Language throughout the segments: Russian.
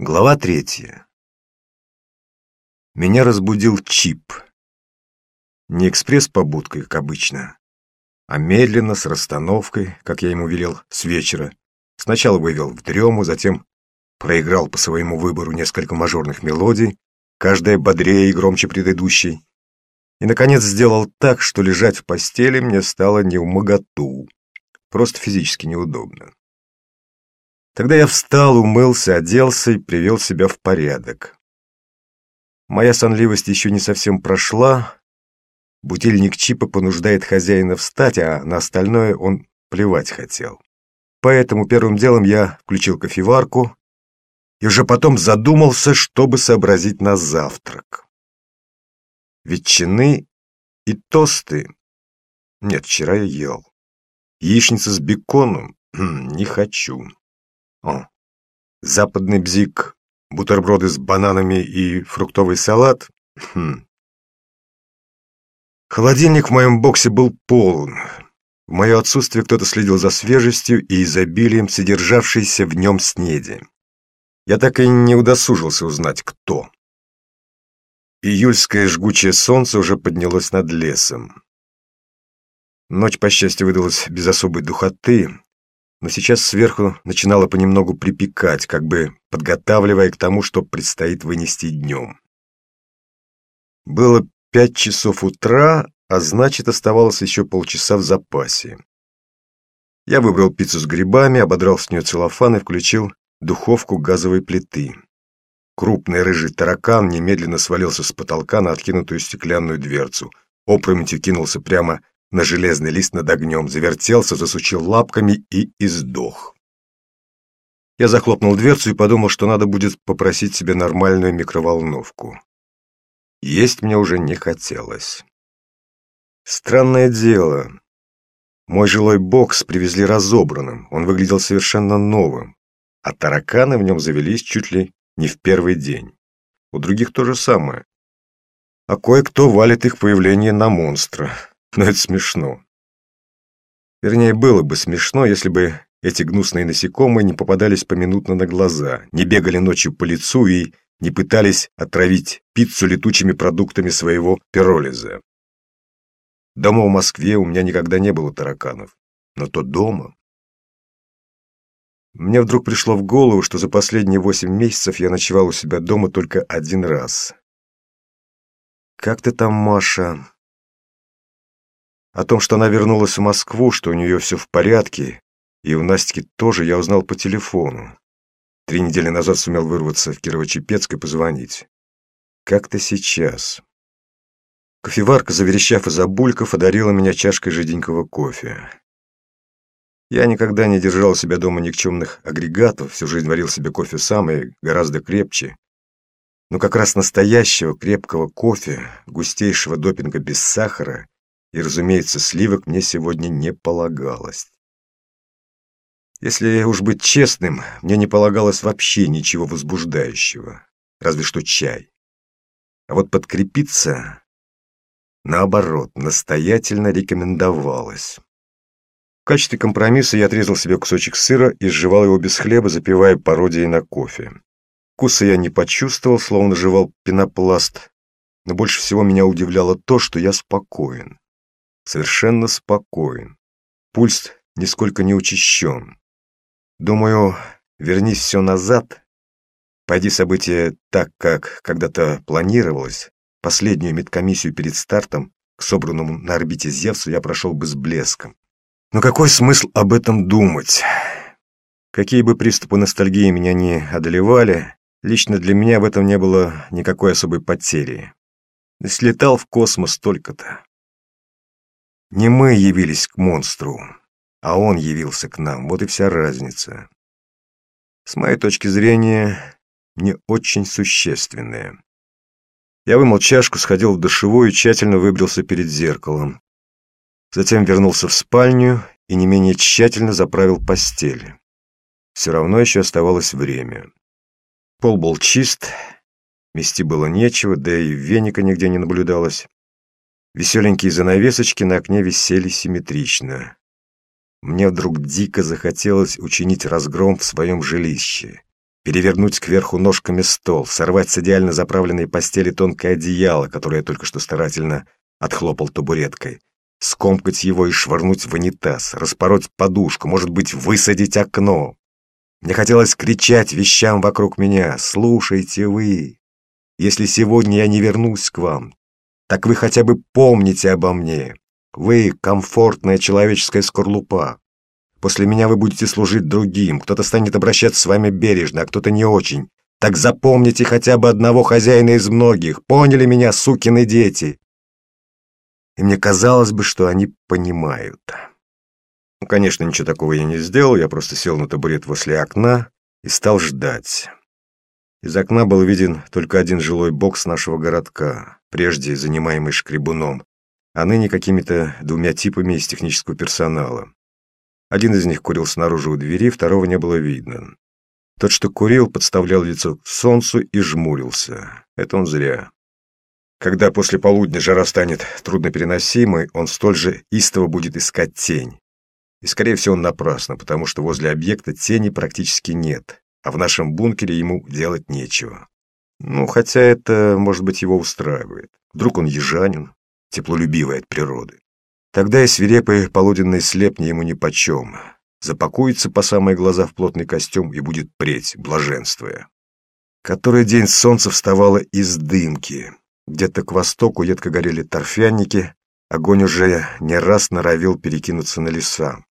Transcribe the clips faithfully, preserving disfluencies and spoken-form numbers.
Глава третья. Меня разбудил Чип. Не экспресс-побудкой, как обычно, а медленно, с расстановкой, как я ему велел, с вечера. Сначала вывел в дрему, затем проиграл по своему выбору несколько мажорных мелодий, каждая бодрее и громче предыдущей, и, наконец, сделал так, что лежать в постели мне стало невмоготу, просто физически неудобно. Тогда я встал, умылся, оделся и привел себя в порядок. Моя сонливость еще не совсем прошла. Будильник Чипа понуждает хозяина встать, а на остальное он плевать хотел. Поэтому первым делом я включил кофеварку и уже потом задумался, чтобы сообразить на завтрак. Ветчины и тосты. Нет, вчера я ел. Яичница с беконом? Не хочу. О, западный бзик, бутерброды с бананами и фруктовый салат? Хм. Холодильник в моем боксе был полон. В мое отсутствие кто-то следил за свежестью и изобилием содержавшейся в нем снеди. Я так и не удосужился узнать, кто. Июльское жгучее солнце уже поднялось над лесом. Ночь, по счастью, выдалась без особой духоты, но сейчас сверху начинало понемногу припекать, как бы подготавливая к тому, что предстоит вынести днем. Было пять часов утра, а значит, оставалось еще полчаса в запасе. Я выбрал пиццу с грибами, ободрал с нее целлофан и включил духовку газовой плиты. Крупный рыжий таракан немедленно свалился с потолка на откинутую стеклянную дверцу, опрометью кинулся прямо на железный лист над огнем, завертелся, засучил лапками и издох. Я захлопнул дверцу и подумал, что надо будет попросить себе нормальную микроволновку. Есть мне уже не хотелось. Странное дело. Мой жилой бокс привезли разобранным, он выглядел совершенно новым, а тараканы в нем завелись чуть ли не в первый день. У других то же самое. А кое-кто валит их появление на монстра. Но это смешно. Вернее, было бы смешно, если бы эти гнусные насекомые не попадались поминутно на глаза, не бегали ночью по лицу и не пытались отравить пиццу летучими продуктами своего пиролиза. Дома в Москве у меня никогда не было тараканов, но то дома. Мне вдруг пришло в голову, что за последние восемь месяцев я ночевал у себя дома только один раз. «Как ты там, Маша?» О том, что она вернулась в Москву, что у нее все в порядке, и у Настики тоже, я узнал по телефону. Три недели назад сумел вырваться в Кирово-Чепецк и позвонить. «Как ты сейчас?» Кофеварка, заверещав и забулькав, одарила меня чашкой жиденького кофе. Я никогда не держал у себя дома никчемных агрегатов, всю жизнь варил себе кофе сам и гораздо крепче. Но как раз настоящего крепкого кофе, густейшего допинга без сахара и, разумеется, сливок мне сегодня не полагалось. Если уж быть честным, мне не полагалось вообще ничего возбуждающего, разве что чай. А вот подкрепиться, наоборот, настоятельно рекомендовалось. В качестве компромисса я отрезал себе кусочек сыра и сживал его без хлеба, запивая пародией на кофе. Вкуса я не почувствовал, словно жевал пенопласт, но больше всего меня удивляло то, что я спокоен. Совершенно спокоен. Пульс нисколько не учащен. Думаю, вернись все назад, пойди события так, как когда-то планировалось, последнюю медкомиссию перед стартом к собранному на орбите Зевсу я прошел бы с блеском. Но какой смысл об этом думать? Какие бы приступы ностальгии меня не одолевали, лично для меня в этом не было никакой особой потери. Слетал в космос только-то. Не мы явились к монстру, а он явился к нам, вот и вся разница. С моей точки зрения, не очень существенная. Я вымыл чашку, сходил в душевую и тщательно выбрился перед зеркалом. Затем вернулся в спальню и не менее тщательно заправил постель. Все равно еще оставалось время. Пол был чист, мести было нечего, да и веника нигде не наблюдалось. Веселенькие занавесочки на окне висели симметрично. Мне вдруг дико захотелось учинить разгром в своем жилище. перевернуть кверху ножками стол, сорвать с идеально заправленной постели тонкое одеяло, которое я только что старательно отхлопал табуреткой, скомкать его и швырнуть в унитаз, распороть подушку, может быть, высадить окно. Мне хотелось кричать вещам вокруг меня: «Слушайте вы, если сегодня я не вернусь к вам, так вы хотя бы помните обо мне. Вы — комфортная человеческая скорлупа. После меня вы будете служить другим, кто-то станет обращаться с вами бережно, а кто-то не очень. Так запомните хотя бы одного хозяина из многих. Поняли меня, сукины дети?» И мне казалось бы, что они понимают. Ну, конечно, ничего такого я не сделал, я просто сел на табурет возле окна и стал ждать. Из окна был виден только один жилой бокс нашего городка, прежде занимаемый шкребуном, а ныне какими-то двумя типами из технического персонала. Один из них курил снаружи у двери, второго не было видно. Тот, что курил, подставлял лицо к солнцу и жмурился. Это он зря. Когда после полудня жара станет труднопереносимой, он столь же истово будет искать тень. И, скорее всего, напрасно, потому что возле объекта тени практически нет, а в нашем бункере ему делать нечего. Ну, хотя это, может быть, его устраивает. Вдруг он южанин, теплолюбивый от природы. Тогда и свирепый полуденный слепни ему нипочем. Запакуется по самые глаза в плотный костюм и будет преть, блаженствуя. Который день солнце вставало из дымки. Где-то к востоку едко горели торфяники, огонь уже не раз норовил перекинуться на леса.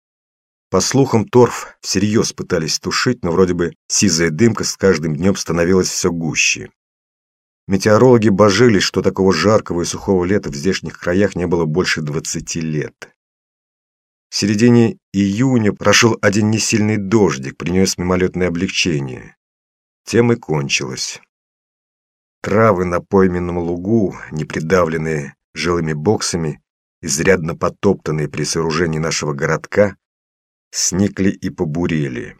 По слухам, торф всерьез пытались тушить, но вроде бы сизая дымка с каждым днем становилась все гуще. Метеорологи божились, что такого жаркого и сухого лета в здешних краях не было больше двадцати лет. В середине июня прошел один несильный дождик, принес мимолетное облегчение. Тем и кончилось. Травы на пойменном лугу, не придавленные жилыми боксами, изрядно потоптанные при сооружении нашего городка, сникли и побурели.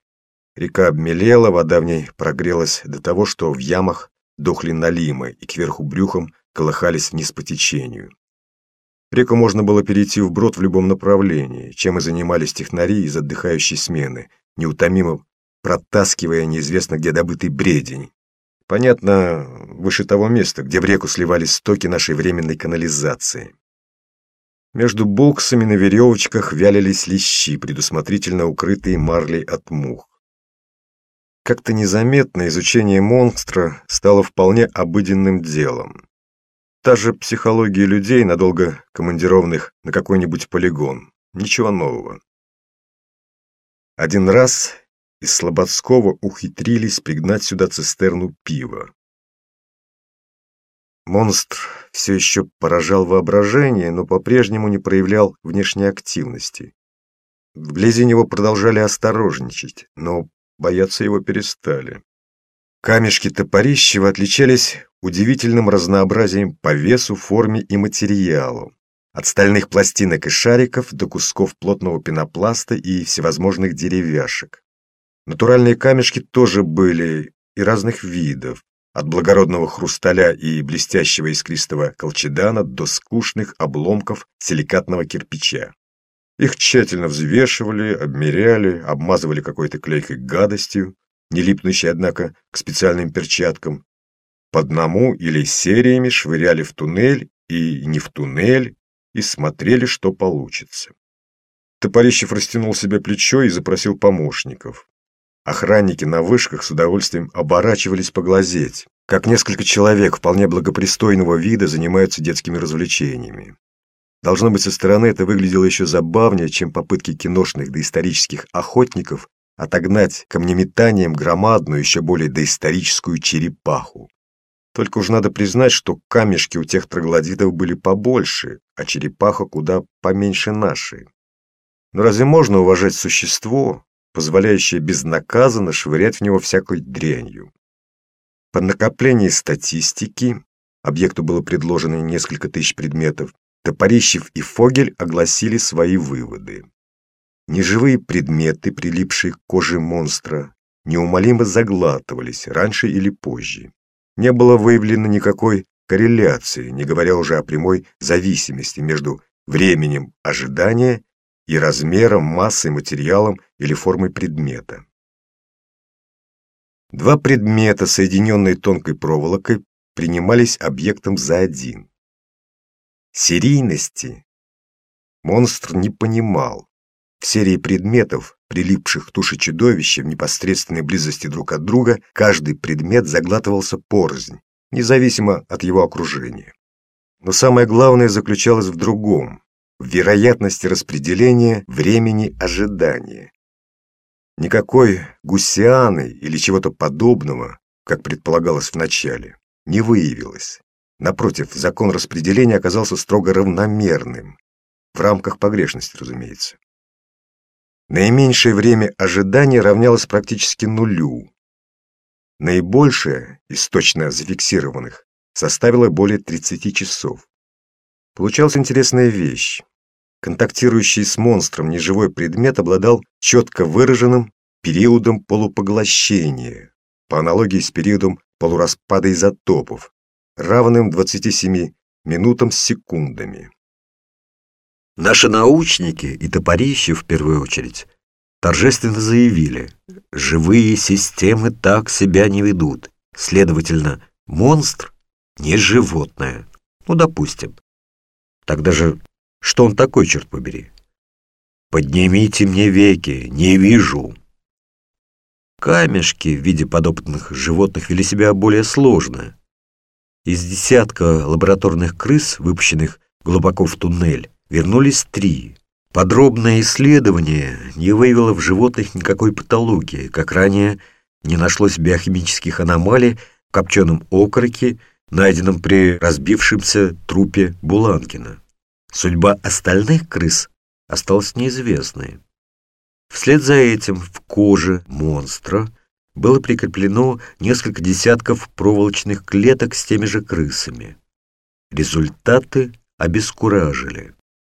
Река обмелела, вода в ней прогрелась до того, что в ямах дохли налимы и кверху брюхом колыхались вниз по течению. Реку можно было перейти вброд в любом направлении, чем и занимались технари из отдыхающей смены, неутомимо протаскивая неизвестно где добытый бредень. Понятно, выше того места, где в реку сливались стоки нашей временной канализации. Между боксами на веревочках вялились лещи, предусмотрительно укрытые марлей от мух. Как-то незаметно изучение монстра стало вполне обыденным делом. Та же психология людей, надолго командированных на какой-нибудь полигон. Ничего нового. Один раз из Слободского ухитрились пригнать сюда цистерну пива. Монстр все еще поражал воображение, но по-прежнему не проявлял внешней активности. Вблизи него продолжали осторожничать, но бояться его перестали. Камешки топорищева отличались удивительным разнообразием по весу, форме и материалу. От стальных пластинок и шариков до кусков плотного пенопласта и всевозможных деревяшек. Натуральные камешки тоже были и разных видов, от благородного хрусталя и блестящего искристого колчедана до скучных обломков силикатного кирпича. Их тщательно взвешивали, обмеряли, обмазывали какой-то клейкой гадостью, не липнущей, однако, к специальным перчаткам. По одному или сериями швыряли в туннель и не в туннель, и смотрели, что получится. Топорищев растянул себе плечо и запросил помощников. Охранники на вышках с удовольствием оборачивались поглазеть, как несколько человек вполне благопристойного вида занимаются детскими развлечениями. Должно быть, со стороны это выглядело еще забавнее, чем попытки киношных доисторических охотников отогнать камнеметанием громадную, еще более доисторическую черепаху. Только уж надо признать, что камешки у тех троглодитов были побольше, а черепаха куда поменьше нашей. Но разве можно уважать существо, позволяющее безнаказанно швырять в него всякой дрянью? По накоплении статистики, объекту было предложено несколько тысяч предметов, Топорищев и Фогель огласили свои выводы. Неживые предметы, прилипшие к коже монстра, неумолимо заглатывались раньше или позже. Не было выявлено никакой корреляции, не говоря уже о прямой зависимости между временем ожидания и размером, массой, материалом или формой предмета. Два предмета, соединенные тонкой проволокой, принимались объектом за один. Серийности монстр не понимал. В серии предметов, прилипших к туше чудовища в непосредственной близости друг от друга, каждый предмет заглатывался порознь, независимо от его окружения. Но самое главное заключалось в другом – в вероятности распределения времени ожидания. Никакой гуссианы или чего-то подобного, как предполагалось вначале, не выявилось. Напротив, закон распределения оказался строго равномерным, в рамках погрешности, разумеется. Наименьшее время ожидания равнялось практически нулю. Наибольшее из точно зафиксированных составило более тридцати часов. Получалась интересная вещь. Контактирующий с монстром неживой предмет обладал четко выраженным периодом полупоглощения, по аналогии с периодом полураспада изотопов, равным двадцати семи минутам с секундами. Наши научники, и топорищи в первую очередь, торжественно заявили: живые системы так себя не ведут, следовательно, монстр не животное. Ну, допустим. Тогда же что он такой, черт побери? Поднимите мне веки, не вижу. Камешки в виде подопытных животных вели себя более сложно. Из десятка лабораторных крыс, выпущенных глубоко в туннель, вернулись три. Подробное исследование не выявило в животных никакой патологии, как ранее не нашлось биохимических аномалий в копченом окороке, найденном при разбившемся трупе Буланкина. Судьба остальных крыс осталась неизвестной. Вслед за этим в коже монстра было прикреплено несколько десятков проволочных клеток с теми же крысами. Результаты обескуражили.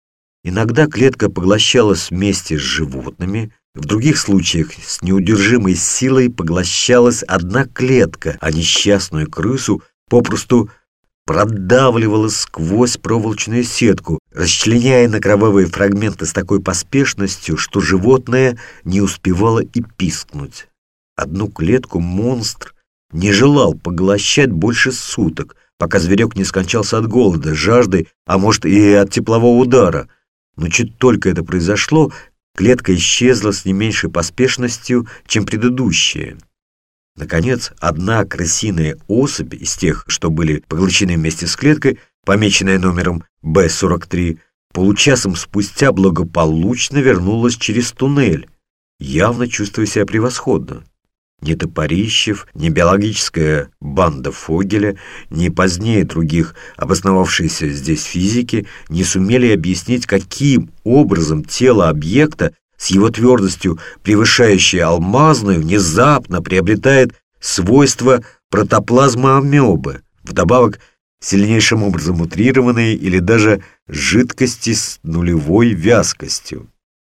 Иногда клетка поглощалась вместе с животными, в других случаях с неудержимой силой поглощалась одна клетка, а несчастную крысу попросту продавливала сквозь проволочную сетку, расчленяя на кровавые фрагменты с такой поспешностью, что животное не успевало и пискнуть. Одну клетку монстр не желал поглощать больше суток, пока зверек не скончался от голода, жажды, а может и от теплового удара. Но чуть только это произошло, клетка исчезла с не меньшей поспешностью, чем предыдущая. Наконец, одна крысиная особь из тех, что были поглощены вместе с клеткой, помеченная номером Б сорок три, получасом спустя благополучно вернулась через туннель, явно чувствуя себя превосходно. Ни Топорищев, ни биологическая банда Фогеля, ни позднее других обосновавшиеся здесь физики не сумели объяснить, каким образом тело объекта с его твердостью, превышающей алмазную, внезапно приобретает свойства протоплазмы амебы, вдобавок сильнейшим образом утрированные или даже жидкости с нулевой вязкостью.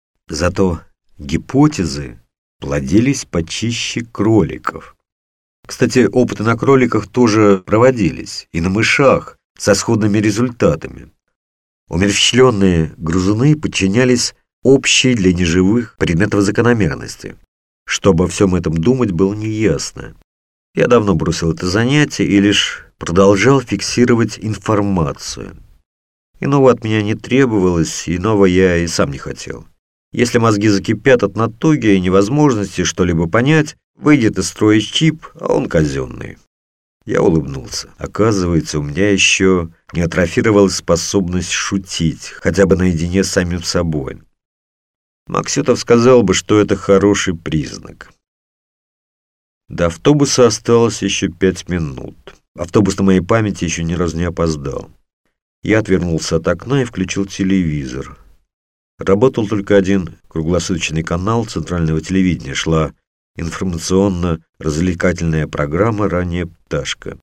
Зато гипотезы плодились почище кроликов. Кстати, опыты на кроликах тоже проводились, и на мышах, со сходными результатами. Умерщвленные грызуны подчинялись общей для неживых предметов закономерности. Что обо всем этом думать, было неясно. Я давно бросил это занятие и лишь продолжал фиксировать информацию. Иного от меня не требовалось, иного я и сам не хотел. Если мозги закипят от натуги и невозможности что-либо понять, выйдет из строя чип, а он казенный. Я улыбнулся. Оказывается, у меня еще не атрофировалась способность шутить, хотя бы наедине с самим собой. Максютов сказал бы, что это хороший признак. До автобуса осталось еще пять минут. Автобус на моей памяти еще ни разу не опоздал. Я отвернулся от окна и включил телевизор. Работал только один круглосуточный канал центрального телевидения. Шла информационно-развлекательная программа «Ранняя пташка».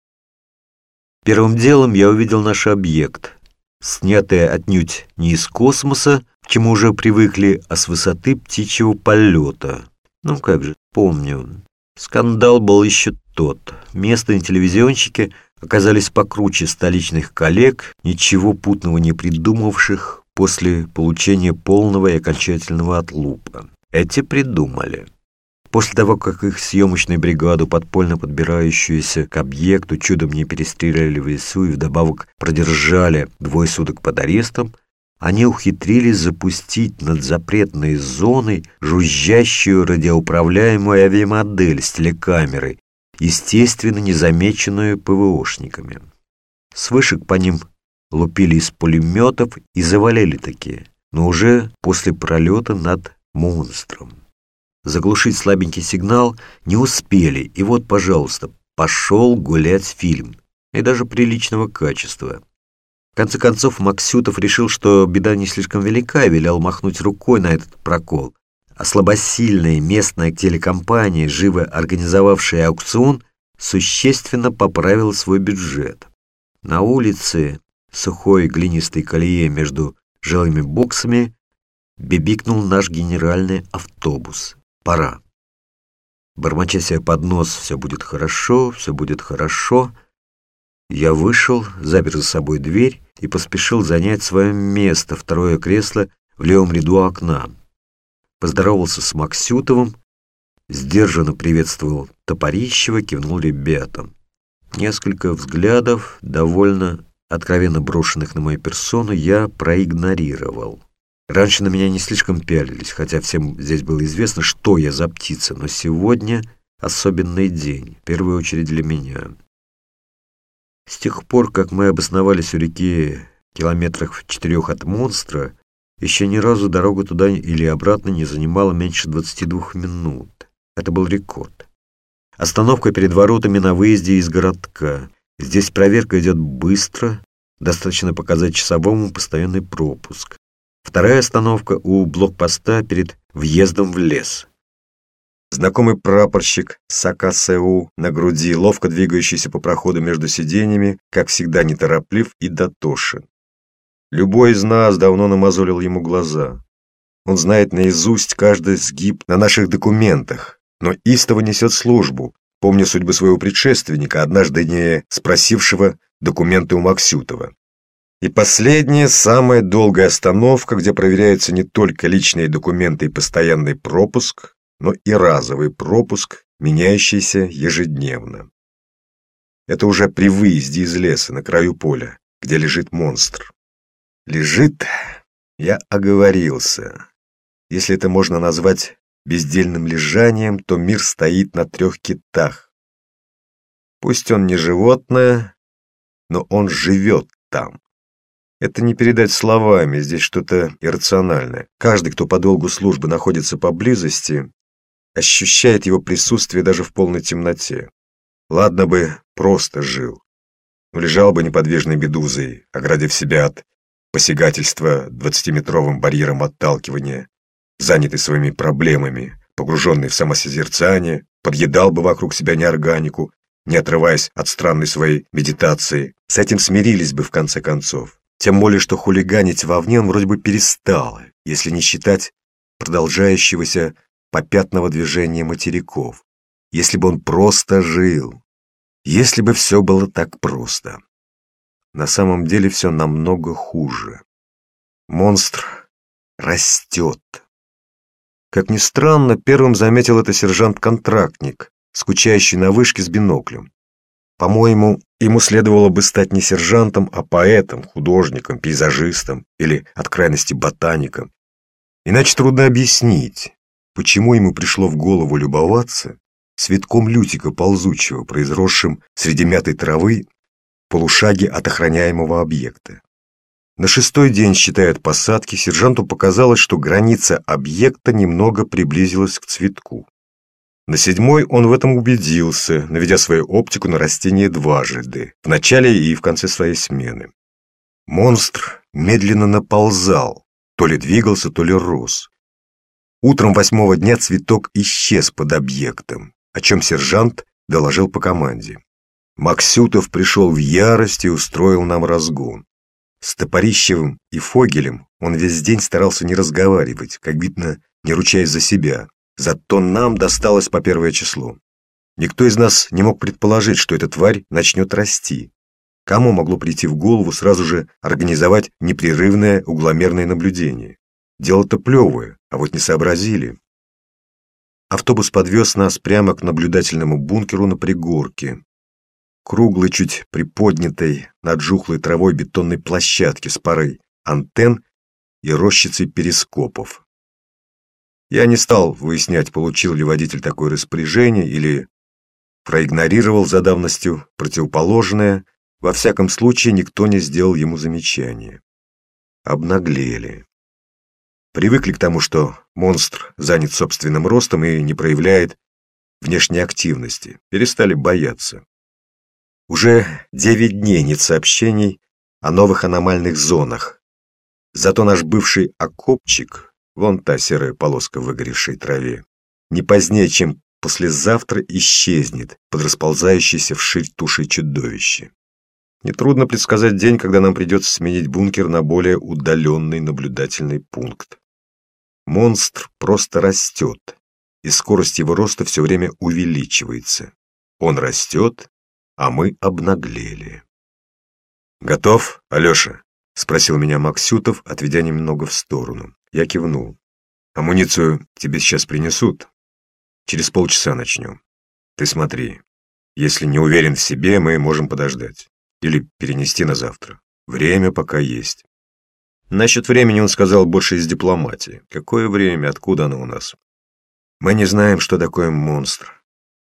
Первым делом я увидел наш объект, снятый отнюдь не из космоса, к чему уже привыкли, а с высоты птичьего полета. Ну как же, помню. Скандал был еще тот. Местные телевизионщики оказались покруче столичных коллег, ничего путного не придумавших после получения полного и окончательного отлупа. Эти придумали. После того, как их съемочную бригаду, подпольно подбирающуюся к объекту, чудом не перестреляли в лесу и вдобавок продержали двое суток под арестом, они ухитрились запустить над запретной зоной жужжащую радиоуправляемую авиамодель с телекамерой, естественно, незамеченную ПВОшниками. С вышек по ним лупили из пулеметов и завалили такие, но уже после пролета над монстром. Заглушить слабенький сигнал не успели, и вот, пожалуйста, пошел гулять фильм, и даже приличного качества. В конце концов, Максютов решил, что беда не слишком велика, и велел махнуть рукой на этот прокол. А слабосильная местная телекомпания, живо организовавшая аукцион, существенно поправила свой бюджет. На улице, сухой глинистой колее между жилыми боксами, бибикнул наш генеральный автобус. Пора. Бормоча себе под нос: «Все будет хорошо, все будет хорошо», я вышел, запер за собой дверь и поспешил занять свое место, второе кресло в левом ряду окна. Поздоровался с Максютовым, сдержанно приветствовал Топорищева, кивнул ребятам. Несколько взглядов, довольно откровенно брошенных на мою персону, я проигнорировал. Раньше на меня не слишком пялились, хотя всем здесь было известно, что я за птица, но сегодня особенный день, в первую очередь для меня. С тех пор, как мы обосновались у реки километрах в четырех от монстра, еще ни разу дорога туда или обратно не занимала меньше двадцати двух минут. Это был рекорд. Остановка перед воротами на выезде из городка. Здесь проверка идет быстро, достаточно показать часовому постоянный пропуск. Вторая остановка у блокпоста перед въездом в лес. Знакомый прапорщик с а ка эс у на груди, ловко двигающийся по проходу между сиденьями, как всегда нетороплив и дотошен. Любой из нас давно намазолил ему глаза. Он знает наизусть каждый сгиб на наших документах, но истово несет службу, помня судьбы своего предшественника, однажды не спросившего документы у Максютова. И последняя, самая долгая остановка, где проверяются не только личные документы и постоянный пропуск, но и разовый пропуск, меняющийся ежедневно. Это уже при выезде из леса, на краю поля, где лежит монстр. Лежит, я оговорился. Если это можно назвать бездельным лежанием, то мир стоит на трех китах. Пусть он не животное, но он живет там. Это не передать словами, здесь что-то иррациональное. Каждый, кто по долгу службы находится поблизости, ощущает его присутствие даже в полной темноте. Ладно бы просто жил, но лежал бы неподвижной медузой, оградив себя от посягательства двадцатиметровым барьером отталкивания, занятый своими проблемами, погруженный в самосозерцание, подъедал бы вокруг себя неорганику, не отрываясь от странной своей медитации. С этим смирились бы в конце концов. Тем более, что хулиганить вовне он вроде бы перестал, если не считать продолжающегося попятного движения материков. Если бы он просто жил. Если бы все было так просто. На самом деле все намного хуже. Монстр растет. Как ни странно, первым заметил это сержант-контрактник, скучающий на вышке с биноклем. По-моему, ему следовало бы стать не сержантом, а поэтом, художником, пейзажистом или, от крайности, ботаником. Иначе трудно объяснить, почему ему пришло в голову любоваться цветком лютика ползучего, произросшим среди мятой травы в полушаге от охраняемого объекта. На шестой день, считая от посадки, сержанту показалось, что граница объекта немного приблизилась к цветку. На седьмой он в этом убедился, наведя свою оптику на растение дважды, в начале и в конце своей смены. Монстр медленно наползал, то ли двигался, то ли рос. Утром восьмого дня цветок исчез под объектом, о чем сержант доложил по команде. Максютов пришел в ярость и устроил нам разгон. С Топорищевым и Фогелем он весь день старался не разговаривать, как видно, не ручаясь за себя. Зато нам досталось по первое число. Никто из нас не мог предположить, что эта тварь начнет расти. Кому могло прийти в голову сразу же организовать непрерывное угломерное наблюдение? Дело-то плевое, а вот не сообразили. Автобус подвез нас прямо к наблюдательному бункеру на пригорке, круглой, чуть приподнятой над жухлой травой бетонной площадке с парой антенн и рощицей перископов. Я не стал выяснять, получил ли водитель такое распоряжение или проигнорировал за давностью противоположное. Во всяком случае, никто не сделал ему замечания. Обнаглели. Привыкли к тому, что монстр занят собственным ростом и не проявляет внешней активности. Перестали бояться. Уже девять дней нет сообщений о новых аномальных зонах. Зато наш бывший окопчик, вон та серая полоска в выгоревшей траве, не позднее, чем послезавтра исчезнет под расползающейся вширь тушей чудовище. Нетрудно предсказать день, когда нам придется сменить бункер на более удаленный наблюдательный пункт. Монстр просто растет, и скорость его роста все время увеличивается. Он растет, а мы обнаглели. «Готов, Алеша?» — спросил меня Максютов, отведя немного в сторону. Я кивнул. «Амуницию тебе сейчас принесут. Через полчаса начнем. Ты смотри, если не уверен в себе, мы можем подождать. Или перенести на завтра. Время пока есть». Насчет времени он сказал больше из дипломатии. Какое время, откуда оно у нас? Мы не знаем, что такое монстр.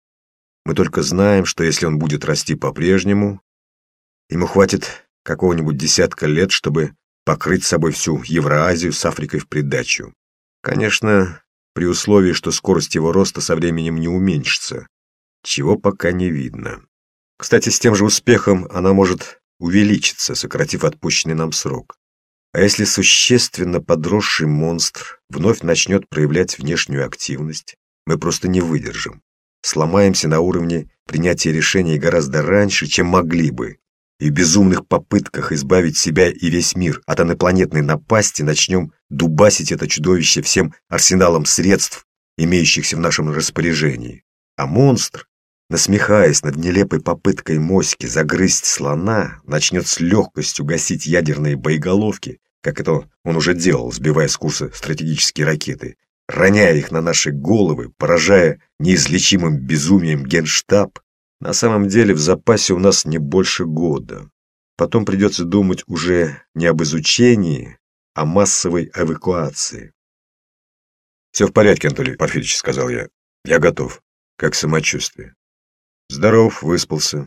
Мы только знаем, что если он будет расти по-прежнему, ему хватит какого-нибудь десятка лет, чтобы покрыть собой всю Евразию с Африкой в придачу. Конечно, при условии, что скорость его роста со временем не уменьшится, чего пока не видно. Кстати, с тем же успехом она может увеличиться, сократив отпущенный нам срок. А если существенно подросший монстр вновь начнет проявлять внешнюю активность, мы просто не выдержим. Сломаемся на уровне принятия решений гораздо раньше, чем могли бы, и в безумных попытках избавить себя и весь мир от инопланетной напасти начнем дубасить это чудовище всем арсеналом средств, имеющихся в нашем распоряжении. А монстр, насмехаясь над нелепой попыткой моськи загрызть слона, начнет с легкостью гасить ядерные боеголовки, как это он уже делал, сбивая с курса стратегические ракеты, роняя их на наши головы, поражая неизлечимым безумием Генштаб. На самом деле в запасе у нас не больше года. Потом придется думать уже не об изучении, а о массовой эвакуации. «Все в порядке, Анатолий Порфирьевич», — сказал я. «Я готов. Как самочувствие?» «Здоров, выспался».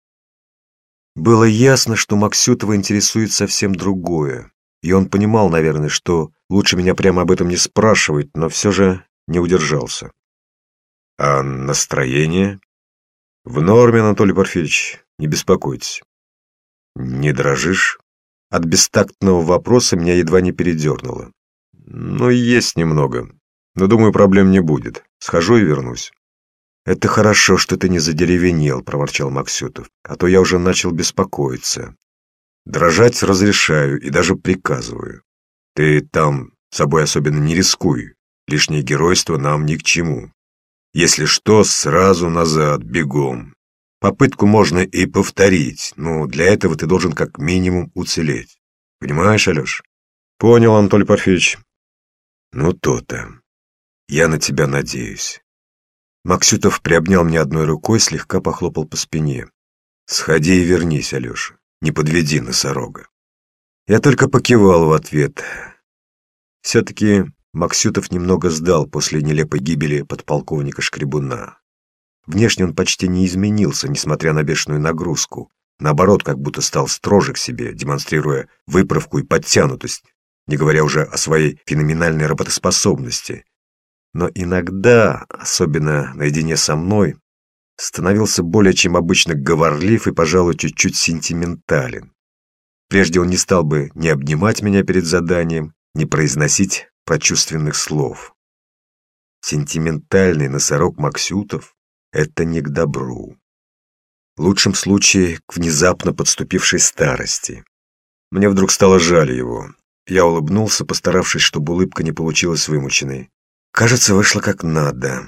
Было ясно, что Максютова интересует совсем другое. И он понимал, наверное, что лучше меня прямо об этом не спрашивать, но все же не удержался. «А настроение?» «В норме, Анатолий Порфирьевич, не беспокойтесь». «Не дрожишь?» От бестактного вопроса меня едва не передернуло. «Ну, есть немного, но, думаю, проблем не будет. Схожу и вернусь». «Это хорошо, что ты не задеревенел», — проворчал Максютов, «а то я уже начал беспокоиться. Дрожать разрешаю и даже приказываю. Ты там собой особенно не рискуй, лишнее геройство нам ни к чему. Если что, сразу назад, бегом. Попытку можно и повторить, но для этого ты должен как минимум уцелеть. Понимаешь, Алеш?» «Понял, Анатолий Порфирьевич». «Ну, то-то. Я на тебя надеюсь». Максютов приобнял меня одной рукой, слегка похлопал по спине. «Сходи и вернись, Алеша. Не подведи носорога». Я только покивал в ответ. Все-таки Максютов немного сдал после нелепой гибели подполковника Шкребуна. Внешне он почти не изменился, несмотря на бешеную нагрузку. Наоборот, как будто стал строже к себе, демонстрируя выправку и подтянутость, не говоря уже о своей феноменальной работоспособности. Но иногда, особенно наедине со мной, становился более чем обычно говорлив и, пожалуй, чуть-чуть сентиментален. Прежде он не стал бы ни обнимать меня перед заданием, ни произносить прочувственных слов. Сентиментальный носорог Максютов — это не к добру. В лучшем случае к внезапно подступившей старости. Мне вдруг стало жаль его. Я улыбнулся, постаравшись, чтобы улыбка не получилась вымученной. Кажется, вышло как надо.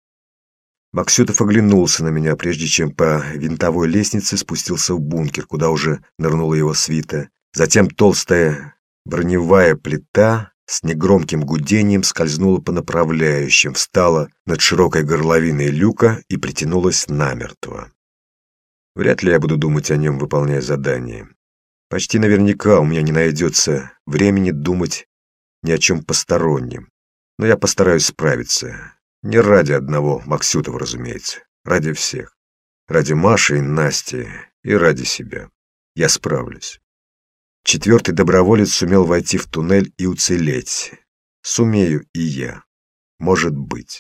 Максютов оглянулся на меня, прежде чем по винтовой лестнице спустился в бункер, куда уже нырнула его свита. Затем толстая броневая плита с негромким гудением скользнула по направляющим, встала над широкой горловиной люка и притянулась намертво. Вряд ли я буду думать о нем, выполняя задание. Почти наверняка у меня не найдется времени думать ни о чем постороннем. Но я постараюсь справиться. Не ради одного Максютова, разумеется. Ради всех. Ради Маши и Насти и ради себя. Я справлюсь. Четвертый доброволец сумел войти в туннель и уцелеть. Сумею и я. Может быть.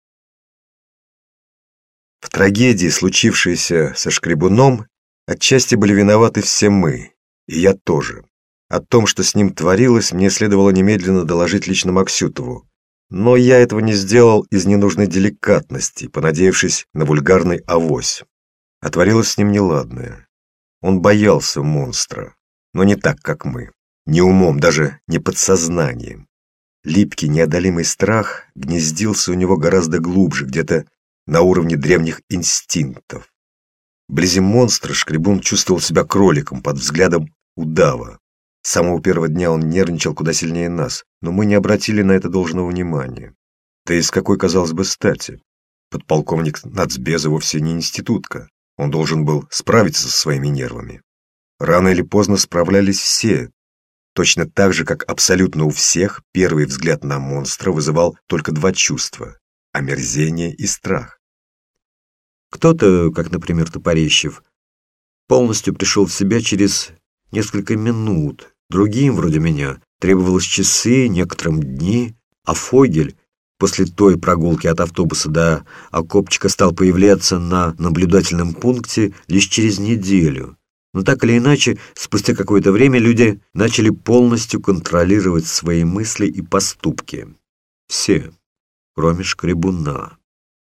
В трагедии, случившейся со Шкребуном, отчасти были виноваты все мы, и я тоже. О том, что с ним творилось, мне следовало немедленно доложить лично Максютову. Но я этого не сделал из ненужной деликатности, понадеявшись на вульгарный авось. А творилось с ним неладное. Он боялся монстра, но не так, как мы. Не умом, даже не подсознанием. Липкий, неодолимый страх гнездился у него гораздо глубже, где-то на уровне древних инстинктов. Вблизи монстра Шкребун чувствовал себя кроликом под взглядом удава. С самого первого дня он нервничал куда сильнее нас, но мы не обратили на это должного внимания. Да и с какой, казалось бы, стати? Подполковник нацбеза вовсе не институтка. Он должен был справиться со своими нервами. Рано или поздно справлялись все. Точно так же, как абсолютно у всех, первый взгляд на монстра вызывал только два чувства – омерзение и страх. Кто-то, как, например, Топорищев, полностью пришел в себя через несколько минут. Другим, вроде меня, требовалось часы, некоторым дни, а Фогель после той прогулки от автобуса до окопчика стал появляться на наблюдательном пункте лишь через неделю. Но так или иначе, спустя какое-то время люди начали полностью контролировать свои мысли и поступки. Все, кроме Шкребуна.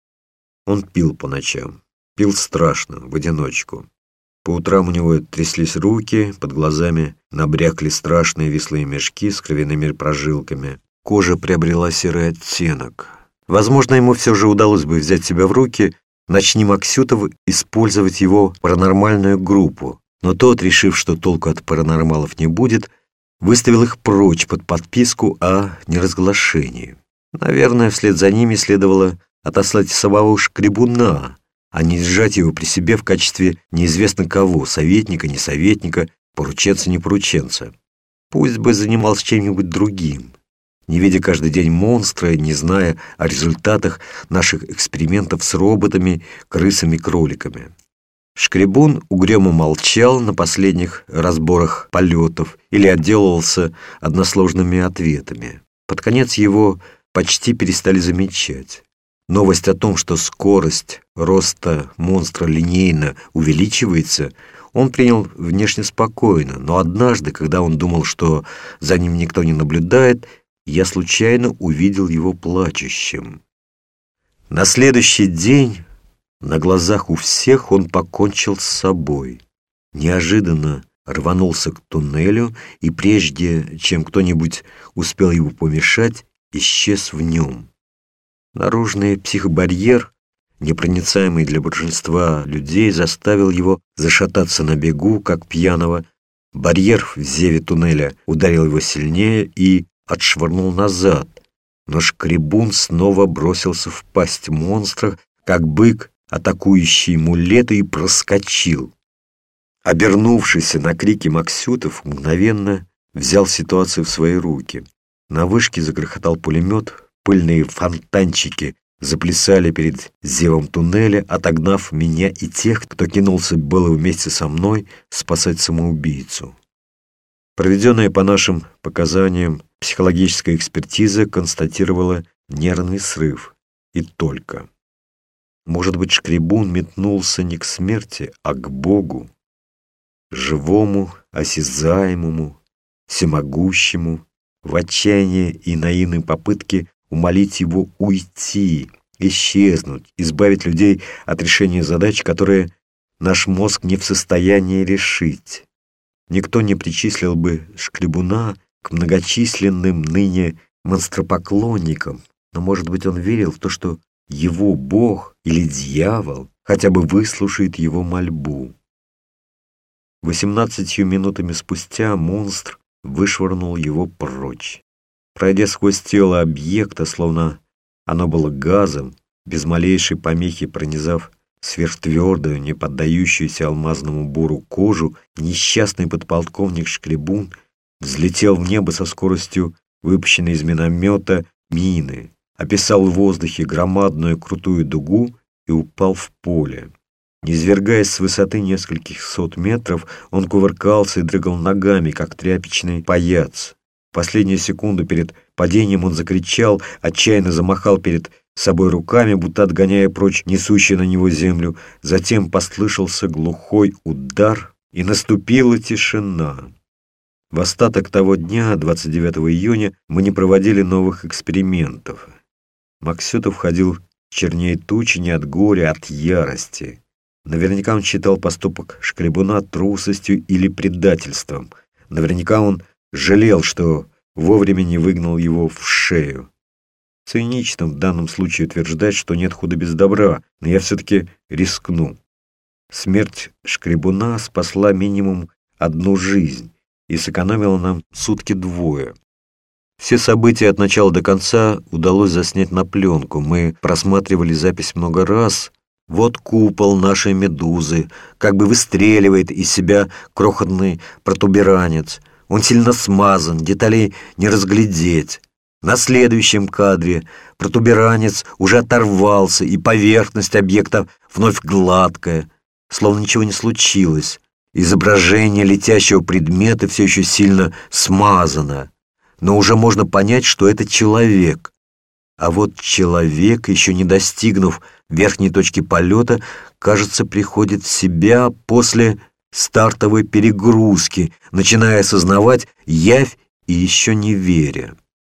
Он пил по ночам, пил страшно, в одиночку. По утрам у него тряслись руки, под глазами набрякли страшные вислые мешки с кровяными прожилками. Кожа приобрела серый оттенок. Возможно, ему все же удалось бы взять себя в руки, начни Максютов использовать его паранормальную группу. Но тот, решив, что толку от паранормалов не будет, выставил их прочь под подписку о неразглашении. Наверное, вслед за ними следовало отослать самого Шкребуна, а не держать его при себе в качестве неизвестно кого, советника, не советника, порученца, не порученца. Пусть бы занимался чем-нибудь другим, не видя каждый день монстра, не зная о результатах наших экспериментов с роботами, крысами, кроликами. Шкребун угрюмо молчал на последних разборах полетов или отделывался односложными ответами. Под конец его почти перестали замечать. Новость о том, что скорость роста монстра линейно увеличивается, он принял внешне спокойно, но однажды, когда он думал, что за ним никто не наблюдает, я случайно увидел его плачущим. На следующий день на глазах у всех он покончил с собой. Неожиданно рванулся к туннелю, и прежде чем кто-нибудь успел ему помешать, исчез в нем. Наружный психобарьер, непроницаемый для большинства людей, заставил его зашататься на бегу, как пьяного. Барьер в зеве туннеля ударил его сильнее и отшвырнул назад. Но Шкребун снова бросился в пасть монстра, как бык, атакующий мулеты, и проскочил. Обернувшийся на крики Максютов мгновенно взял ситуацию в свои руки. На вышке загрохотал пулемет, пыльные фонтанчики заплясали перед зевом туннеля, отогнав меня и тех, кто кинулся было вместе со мной спасать самоубийцу. Проведенная по нашим показаниям психологическая экспертиза констатировала нервный срыв. И только. Может быть, Шкребун метнулся не к смерти, а к Богу, живому, осязаемому, всемогущему, в отчаянии и наивной попытке умолить его уйти, исчезнуть, избавить людей от решения задач, которые наш мозг не в состоянии решить. Никто не причислил бы Шкребуна к многочисленным ныне монстропоклонникам, но, может быть, он верил в то, что его бог или дьявол хотя бы выслушает его мольбу. Восемнадцатью минутами спустя монстр вышвырнул его прочь. Пройдя сквозь тело объекта, словно оно было газом, без малейшей помехи пронизав сверхтвердую, не поддающуюся алмазному буру кожу, несчастный подполковник Шкребун взлетел в небо со скоростью выпущенной из миномета мины, описал в воздухе громадную крутую дугу и упал в поле. Низвергаясь с высоты нескольких сот метров, он кувыркался и дрыгал ногами, как тряпичный паяц. В последнюю секунду перед падением он закричал, отчаянно замахал перед собой руками, будто отгоняя прочь несущую на него землю. Затем послышался глухой удар, и наступила тишина. В остаток того дня, двадцать девятого июня, мы не проводили новых экспериментов. Максютов ходил чернее тучи не от горя, а от ярости. Наверняка он считал поступок Шкребуна трусостью или предательством. Наверняка он жалел, что вовремя не выгнал его в шею. Цинично в данном случае утверждать, что нет худа без добра, но я все-таки рискну. Смерть Шкребуна спасла минимум одну жизнь и сэкономила нам сутки двое. Все события от начала до конца удалось заснять на пленку. Мы просматривали запись много раз. Вот купол нашей медузы, как бы выстреливает из себя крохотный протуберанец. Он сильно смазан, деталей не разглядеть. На следующем кадре протуберанец уже оторвался, и поверхность объекта вновь гладкая, словно ничего не случилось. Изображение летящего предмета все еще сильно смазано, но уже можно понять, что это человек. А вот человек, еще не достигнув верхней точки полета, кажется, приходит в себя после стартовой перегрузки, начиная осознавать явь и еще не веря.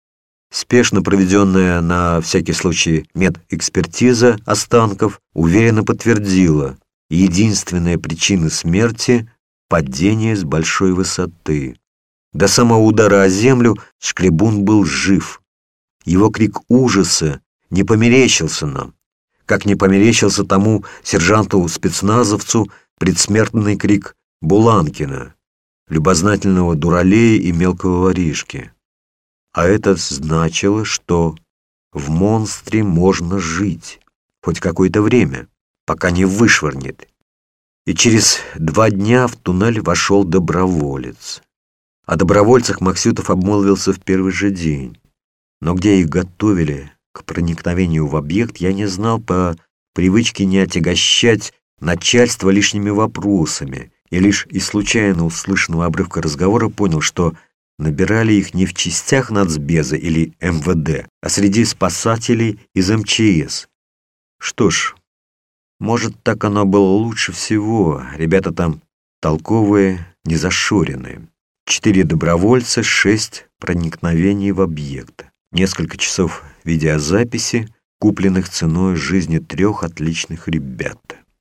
Спешно проведенная на всякий случай медэкспертиза останков уверенно подтвердила: единственная причина смерти — падение с большой высоты. До самого удара о землю Шкребун был жив. Его крик ужаса не померещился нам, как не померещился тому сержанту-спецназовцу предсмертный крик Буланкина, любознательного дуралея и мелкого воришки. А это значило, что в монстре можно жить хоть какое-то время, пока не вышвырнет. И через два дня в туннель вошел доброволец. О добровольцах Максютов обмолвился в первый же день. Но где их готовили к проникновению в объект, я не знал, по привычке не отягощать начальство лишними вопросами, и лишь из случайно услышанного обрывка разговора понял, что набирали их не в частях нацбеза или эм вэ дэ, а среди спасателей из эм че эс. Что ж, может, так оно было лучше всего. Ребята там толковые, незашоренные. Четыре добровольца, шесть проникновений в объект. Несколько часов видеозаписи, купленных ценой жизни трех отличных ребят.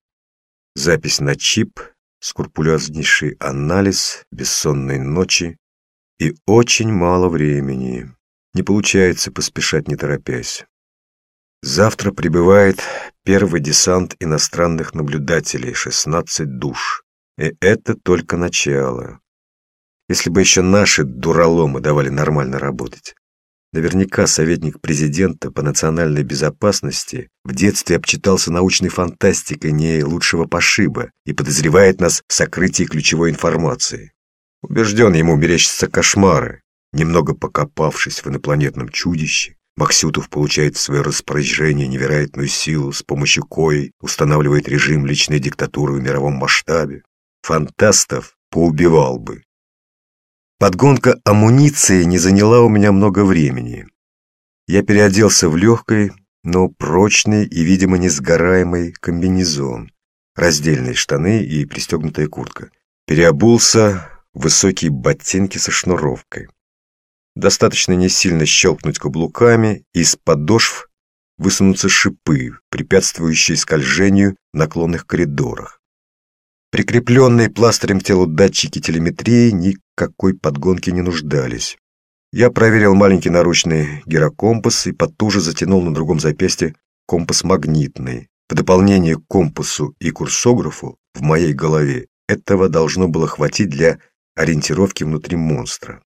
Запись на чип, скрупулезнейший анализ, бессонные ночи и очень мало времени. Не получается поспешать, не торопясь. Завтра прибывает первый десант иностранных наблюдателей, шестнадцать душ. И это только начало. Если бы еще наши дураломы давали нормально работать. Наверняка советник президента по национальной безопасности в детстве обчитался научной фантастикой не лучшего пошиба и подозревает нас в сокрытии ключевой информации. Убежден, ему мерещатся кошмары. Немного покопавшись в инопланетном чудище, Максютов получает в свое распоряжение невероятную силу, с помощью коей устанавливает режим личной диктатуры в мировом масштабе. Фантастов поубивал бы. Подгонка амуниции не заняла у меня много времени. Я переоделся в легкий, но прочный и, видимо, несгораемый комбинезон, раздельные штаны и пристегнутая куртка. Переобулся в высокие ботинки со шнуровкой. Достаточно не сильно щелкнуть каблуками, и из подошв высунутся шипы, препятствующие скольжению в наклонных коридорах. Прикрепленные пластырем к телу датчики телеметрии никакой подгонки не нуждались. Я проверил маленький наручный гирокомпас и потуже затянул на другом запястье компас магнитный. В дополнение к компасу и курсографу в моей голове этого должно было хватить для ориентировки внутри монстра.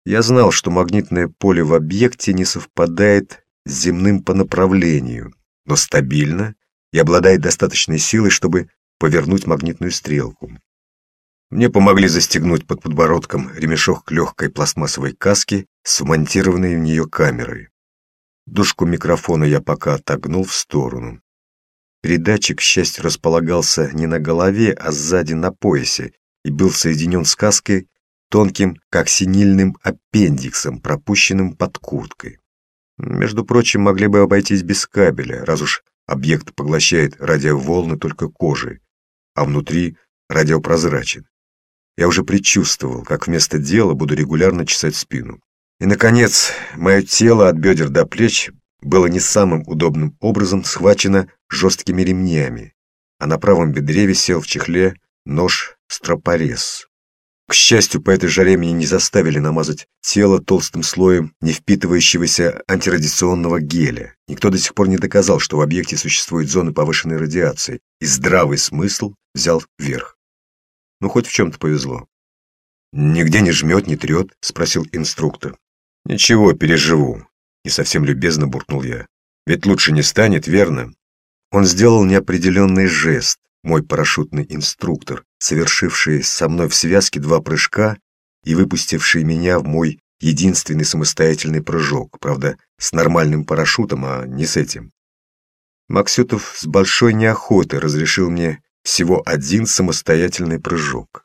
Я знал, что магнитное поле в объекте не совпадает с земным по направлению, но стабильно и обладает достаточной силой, чтобы повернуть магнитную стрелку. Мне помогли застегнуть под подбородком ремешок легкой пластмассовой каски с вмонтированной в нее камерой. Дужку микрофона я пока отогнул в сторону. Передатчик, к счастью, располагался не на голове, а сзади на поясе и был соединен с каской тонким коксинильным аппендиксом, пропущенным под курткой. Между прочим, могли бы обойтись без кабеля, раз уж объект поглощает радиоволны только кожей, а внутри радиопрозрачен. Я уже предчувствовал, как вместо дела буду регулярно чесать спину. И, наконец, мое тело от бедер до плеч было не самым удобным образом схвачено жесткими ремнями, а на правом бедре висел в чехле нож-стропорез. К счастью, по этой жаре меня не заставили намазать тело толстым слоем не впитывающегося антирадиационного геля. Никто до сих пор не доказал, что в объекте существует зона повышенной радиации, и здравый смысл взял вверх. Ну, хоть в чем-то повезло. «Нигде не жмет, не трет?» — спросил инструктор. «Ничего, переживу», — не совсем любезно буркнул я. «Ведь лучше не станет, верно?» Он сделал неопределенный жест, мой парашютный инструктор, совершивший со мной в связке два прыжка и выпустивший меня в мой единственный самостоятельный прыжок, правда, с нормальным парашютом, а не с этим. Максютов с большой неохотой разрешил мне всего один самостоятельный прыжок.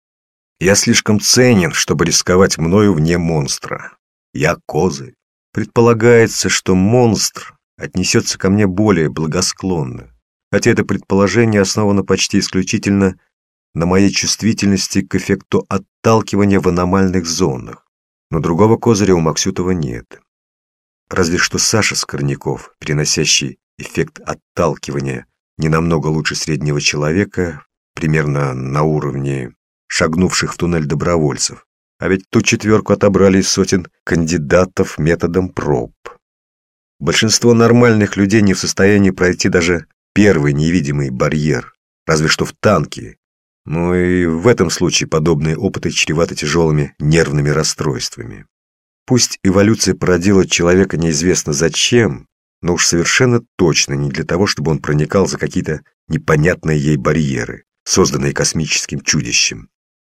Я слишком ценен, чтобы рисковать мною вне монстра. Я козырь. Предполагается, что монстр отнесется ко мне более благосклонно, хотя это предположение основано почти исключительно на моей чувствительности к эффекту отталкивания в аномальных зонах. Но другого козыря у Максютова нет. Разве что Саша Скорняков, переносящий эффект отталкивания не намного лучше среднего человека, примерно на уровне шагнувших в туннель добровольцев. А ведь ту четверку отобрали из сотен кандидатов методом проб. Большинство нормальных людей не в состоянии пройти даже первый невидимый барьер, разве что в танке. Но и в этом случае подобные опыты чреваты тяжелыми нервными расстройствами. Пусть эволюция породила человека неизвестно зачем, но уж совершенно точно не для того, чтобы он проникал за какие-то непонятные ей барьеры, созданные космическим чудищем.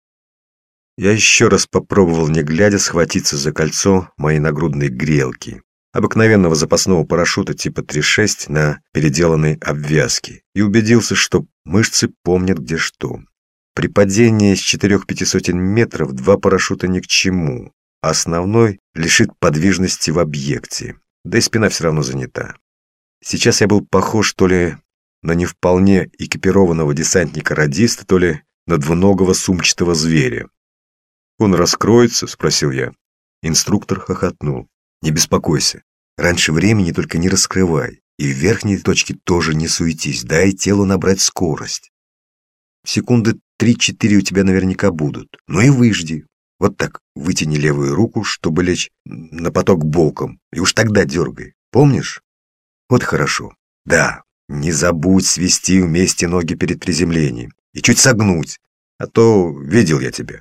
Я еще раз попробовал, не глядя, схватиться за кольцо моей нагрудной грелки, обыкновенного запасного парашюта типа три шесть на переделанной обвязке, и убедился, что мышцы помнят где что. При падении с четырех-пяти сотен метров два парашюта ни к чему, а основной лишит подвижности в объекте, да и спина все равно занята. Сейчас я был похож то ли на не вполне экипированного десантника-радиста, то ли на двуногого сумчатого зверя. «Он раскроется?» — спросил я. Инструктор хохотнул. «Не беспокойся. Раньше времени только не раскрывай. И в верхней точке тоже не суетись. Дай телу набрать скорость. Секунды три-четыре у тебя наверняка будут. Ну и выжди. Вот так вытяни левую руку, чтобы лечь на поток боком. И уж тогда дергай. Помнишь? Вот хорошо. Да, не забудь свести вместе ноги перед приземлением. И чуть согнуть. А то видел я тебя.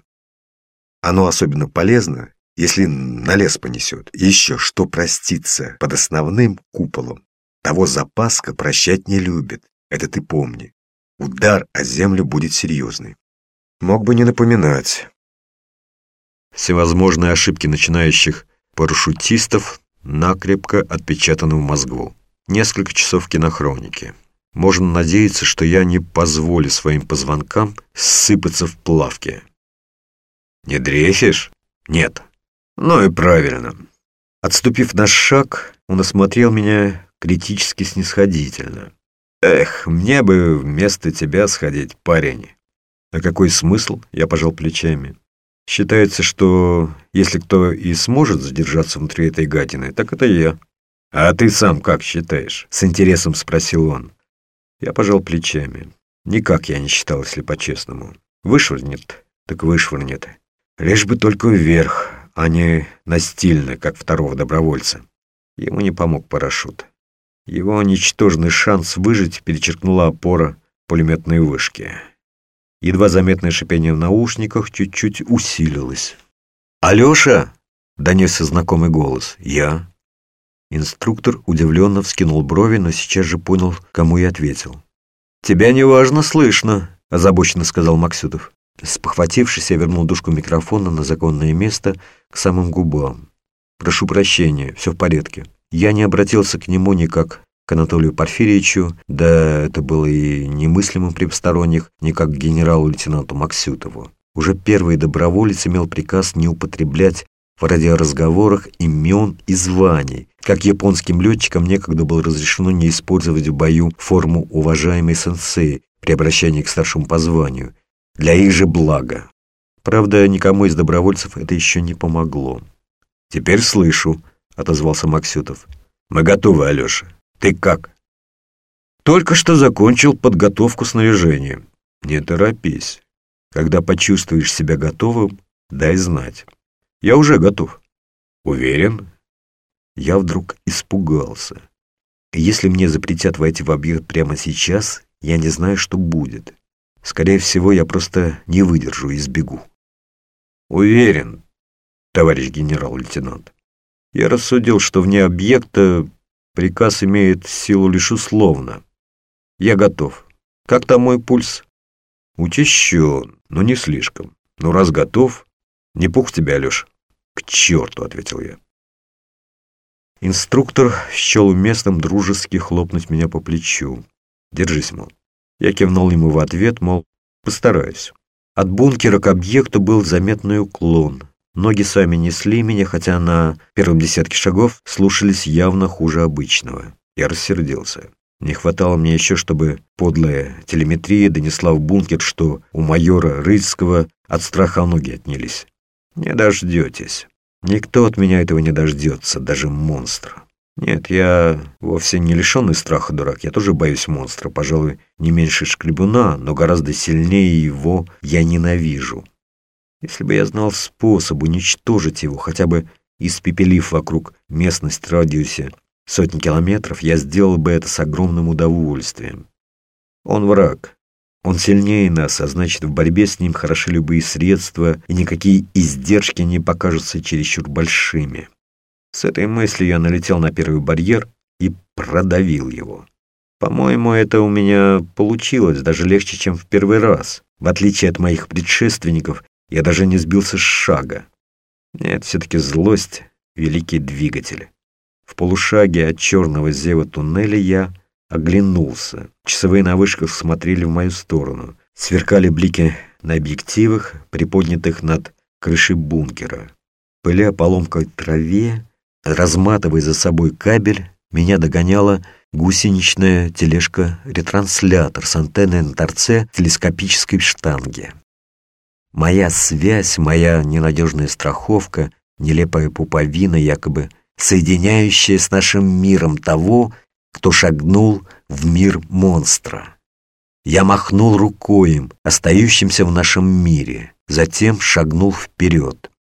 Оно особенно полезно, если на лес понесет. И еще, что проститься под основным куполом. Того запаска прощать не любит. Это ты помни. Удар о землю будет серьезный. Мог бы не напоминать. Всевозможные ошибки начинающих парашютистов накрепко отпечатаны в мозгу. Несколько часов кинохроники. Можно надеяться, что я не позволю своим позвонкам ссыпаться в плавки. Не дрейфишь? Нет. Ну и правильно. Отступив на шаг, он осмотрел меня критически снисходительно. Эх, мне бы вместо тебя сходить, парень. А какой смысл? Я пожал плечами. Считается, что если кто и сможет задержаться внутри этой гадины, так это я. А ты сам как считаешь? С интересом спросил он. Я пожал плечами. Никак я не считал, если по-честному. Вышвырнет, так вышвырнет. Лишь бы только вверх, а не настильно, как второго добровольца. Ему не помог парашют. Его ничтожный шанс выжить перечеркнула опора пулеметной вышки. Едва заметное шипение в наушниках чуть-чуть усилилось. «Алеша!» донесся знакомый голос. «Я». Инструктор удивленно вскинул брови, но сейчас же понял, кому я ответил. «Тебя неважно слышно», — озабоченно сказал Максютов. Спохватившись, я вернул дужку микрофона на законное место к самым губам. «Прошу прощения, все в порядке». Я не обратился к нему ни как к Анатолию Порфирьевичу, да это было и немыслимым при посторонних, ни как к генералу-лейтенанту Максютову. Уже первый доброволец имел приказ не употреблять в радиоразговорах имен и званий, как японским летчикам некогда было разрешено не использовать в бою форму «уважаемый сенсей» при обращении к старшему по званию, для их же блага. Правда, никому из добровольцев это еще не помогло. «Теперь слышу», — отозвался Максютов. «Мы готовы, Алеша. Ты как?» «Только что закончил подготовку снаряжения». «Не торопись. Когда почувствуешь себя готовым, дай знать». «Я уже готов». «Уверен?» Я вдруг испугался. Если мне запретят войти в объект прямо сейчас, я не знаю, что будет. Скорее всего, я просто не выдержу и сбегу. «Уверен, товарищ генерал-лейтенант. Я рассудил, что вне объекта приказ имеет силу лишь условно. Я готов. Как там мой пульс?» «Учащен, но не слишком. Но раз готов, не пух тебя, Алеша». «К черту», — ответил я. Инструктор счел уместным дружески хлопнуть меня по плечу. «Держись, мол». Я кивнул ему в ответ, мол, постараюсь. От бункера к объекту был заметный уклон. Ноги сами несли меня, хотя на первом десятке шагов слушались явно хуже обычного. Я рассердился. Не хватало мне еще, чтобы подлая телеметрия донесла в бункер, что у майора Рыцкого от страха ноги отнялись. Не дождетесь. Никто от меня этого не дождется, даже монстр. Нет, я вовсе не лишенный страха дурак. Я тоже боюсь монстра, пожалуй, не меньше шкребуна, но гораздо сильнее его я ненавижу. Если бы я знал способ уничтожить его, хотя бы испепелив вокруг местность в радиусе сотни километров, я сделал бы это с огромным удовольствием. Он враг. Он сильнее нас, а значит, в борьбе с ним хороши любые средства, и никакие издержки не покажутся чересчур большими. С этой мыслью я налетел на первый барьер и продавил его. По-моему, это у меня получилось даже легче, чем в первый раз. В отличие от моих предшественников, я даже не сбился с шага. Нет, все-таки злость — великий двигатель. В полушаге от черного зева туннеля я оглянулся. Часовые на вышках смотрели в мою сторону. Сверкали блики на объективах, приподнятых над крышей бункера. Пыля по ломкой траве, разматывая за собой кабель, меня догоняла гусеничная тележка-ретранслятор с антенной на торце телескопической штанги. Моя связь, моя ненадежная страховка, нелепая пуповина, якобы соединяющая с нашим миром того, кто шагнул в мир монстра. Я махнул рукой им, остающимся в нашем мире, затем шагнул вперед.